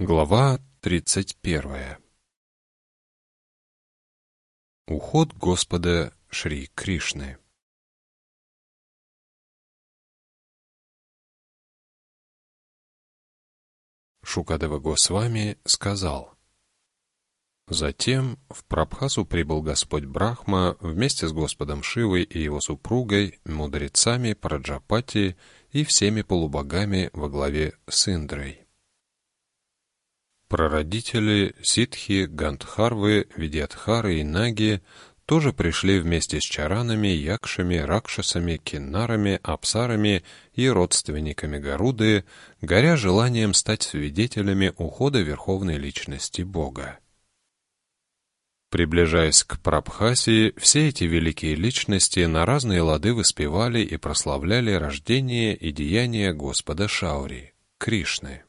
Глава 31. Уход Господа Шри Кришны. Шукадева Госвами сказал: «Затем в Прабхасу прибыл Господь Брахма вместе с Господом Шивой и его супругой, мудрецами Праджапати и всеми полубогами во главе с Индрой. Прародители Ситхи, Гандхарвы, Видьядхары и Наги тоже пришли вместе с чаранами, якшами, ракшасами, киннарами, апсарами и родственниками Гаруды, горя желанием стать свидетелями ухода Верховной Личности Бога. Приближаясь к Прабхасе, все эти великие личности на разные лады воспевали и прославляли рождение и деяния Господа Шаури, Кришны.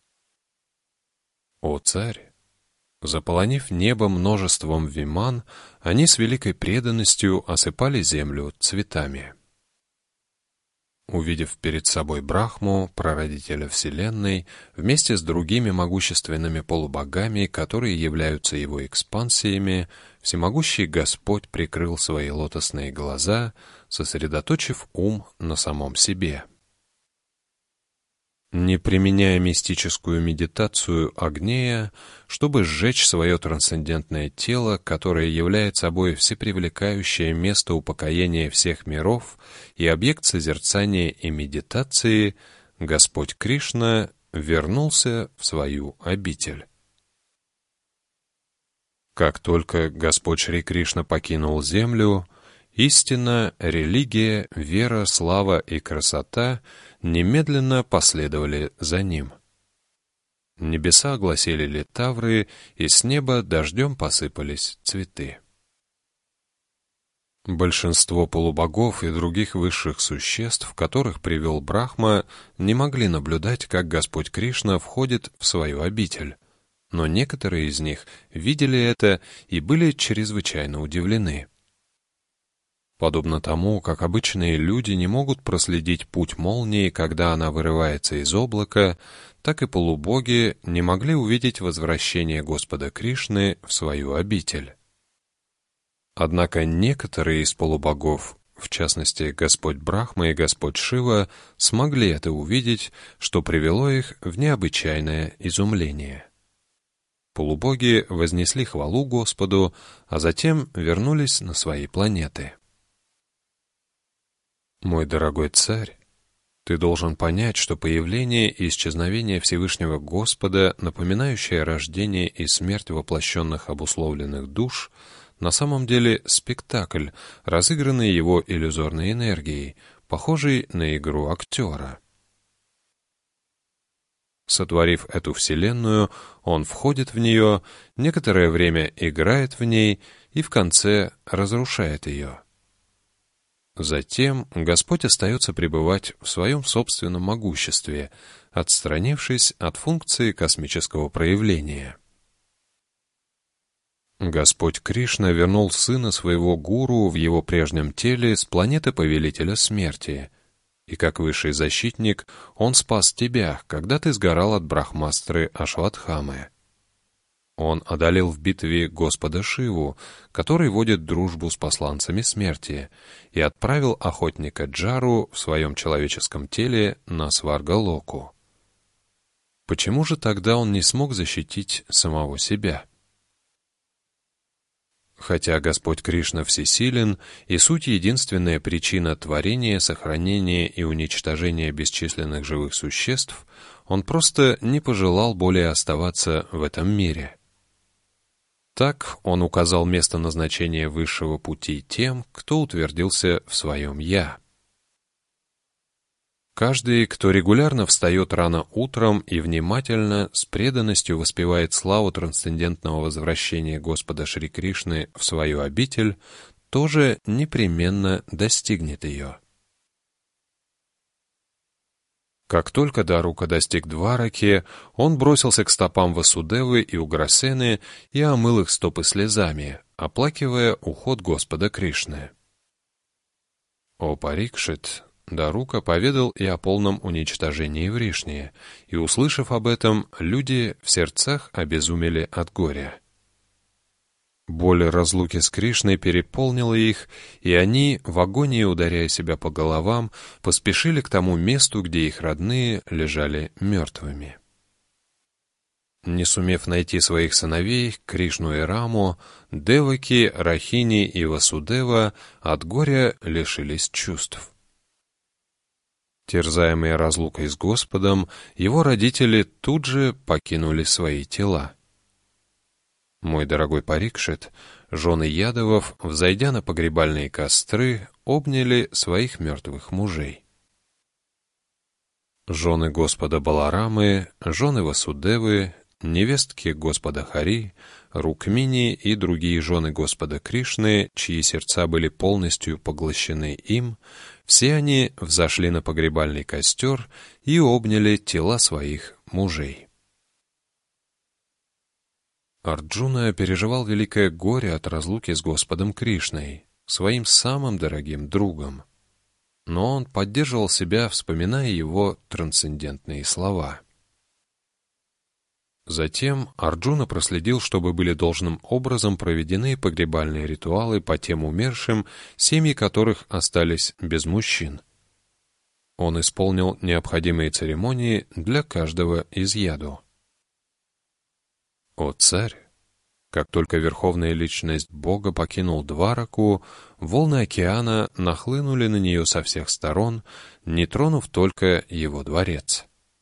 О царь! Заполонив небо множеством виман, они с великой преданностью осыпали землю цветами. Увидев перед собой Брахму, прародителя Вселенной, вместе с другими могущественными полубогами, которые являются его экспансиями, всемогущий Господь прикрыл свои лотосные глаза, сосредоточив ум на самом себе. Не применяя мистическую медитацию Агнея, чтобы сжечь свое трансцендентное тело, которое является собой всепривлекающее место упокоения всех миров и объект созерцания и медитации, Господь Кришна вернулся в свою обитель. Как только Господь Шри Кришна покинул землю, истина, религия, вера, слава и красота немедленно последовали за ним. Небеса огласили литавры, и с неба дождем посыпались цветы. Большинство полубогов и других высших существ, которых привел Брахма, не могли наблюдать, как Господь Кришна входит в свою обитель, но некоторые из них видели это и были чрезвычайно удивлены. Подобно тому, как обычные люди не могут проследить путь молнии, когда она вырывается из облака, так и полубоги не могли увидеть возвращение Господа Кришны в свою обитель. Однако некоторые из полубогов, в частности Господь Брахма и Господь Шива, смогли это увидеть, что привело их в необычайное изумление. Полубоги вознесли хвалу Господу, а затем вернулись на свои планеты. Мой дорогой царь, ты должен понять, что появление и исчезновение Всевышнего Господа, напоминающее рождение и смерть воплощенных обусловленных душ, на самом деле спектакль, разыгранный его иллюзорной энергией, похожий на игру актера. Сотворив эту вселенную, он входит в нее, некоторое время играет в ней и в конце разрушает ее. Затем Господь остается пребывать в своем собственном могуществе, отстранившись от функции космического проявления. Господь Кришна вернул сына своего гуру в его прежнем теле с планеты Повелителя Смерти, и как высший защитник он спас тебя, когда ты сгорал от брахмастры Ашватхамы. Он одолел в битве Господа Шиву, который водит дружбу с посланцами смерти, и отправил охотника Джару в своем человеческом теле на Сваргалоку. Почему же тогда он не смог защитить самого себя? Хотя Господь Кришна всесилен, и суть единственная причина творения, сохранения и уничтожения бесчисленных живых существ, он просто не пожелал более оставаться в этом мире. Так он указал место назначения высшего пути тем, кто утвердился в своем «Я». Каждый, кто регулярно встает рано утром и внимательно, с преданностью воспевает славу трансцендентного возвращения Господа Шри Кришны в свою обитель, тоже непременно достигнет ее. Как только Дарука достиг Двараки, он бросился к стопам Васудевы и Уграсены и омыл их стопы слезами, оплакивая уход Господа Кришны. «О Парикшит, Дарука поведал и о полном уничтожении Вришни, и, услышав об этом, люди в сердцах обезумели от горя. Боль разлуки с Кришной переполнила их, и они, в агонии ударяя себя по головам, поспешили к тому месту, где их родные лежали мертвыми. Не сумев найти своих сыновей, Кришну и Раму, Деваки, Рахини и Васудева от горя лишились чувств. Терзаемые разлукой с Господом, его родители тут же покинули свои тела. Мой дорогой Парикшит, жены Ядовов, взойдя на погребальные костры, обняли своих мертвых мужей. Жены Господа Баларамы, жены Васудевы, невестки Господа Хари, Рукмини и другие жены Господа Кришны, чьи сердца были полностью поглощены им, все они взошли на погребальный костер и обняли тела своих мужей. Арджуна переживал великое горе от разлуки с Господом Кришной, своим самым дорогим другом. Но он поддерживал себя, вспоминая его трансцендентные слова. Затем Арджуна проследил, чтобы были должным образом проведены погребальные ритуалы по тем умершим, семьи которых остались без мужчин. Он исполнил необходимые церемонии для каждого из яду. «О царь! Как только Верховная Личность Бога покинул Двараку, волны океана нахлынули на нее со всех сторон, не тронув только его дворец.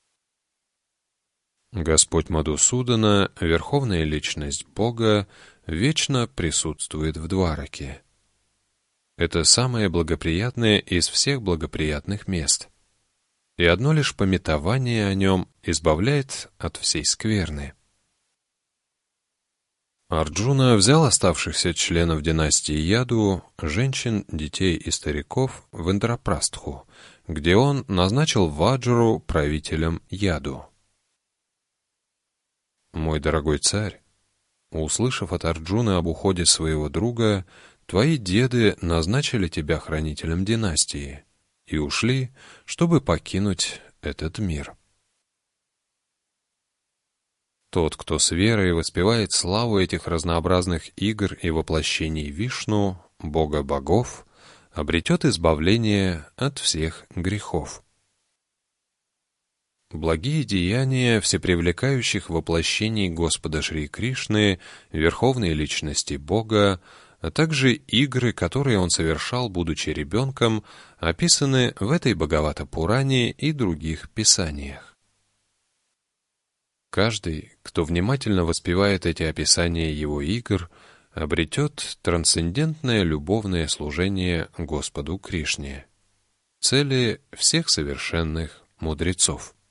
Господь Мадусудана, Верховная Личность Бога, вечно присутствует в Двараке. Это самое благоприятное из всех благоприятных мест, и одно лишь памятование о нем избавляет от всей скверны». Арджуна взял оставшихся членов династии Яду, женщин, детей и стариков, в Индрапрастху, где он назначил Ваджру правителем Яду. «Мой дорогой царь, услышав от Арджуны об уходе своего друга, твои деды назначили тебя хранителем династии и ушли, чтобы покинуть этот мир. Тот, кто с верой воспевает славу этих разнообразных игр и воплощений Вишну, Бога богов, обретет избавление от всех грехов. Благие деяния всепривлекающих воплощений Господа Шри Кришны, Верховной Личности Бога, а также игры, которые он совершал, будучи ребенком, описаны в этой Бхагавата-пуране и других писаниях. Каждый, кто внимательно воспевает эти описания его игр, обретет трансцендентное любовное служение Господу Кришне, цели всех совершенных мудрецов.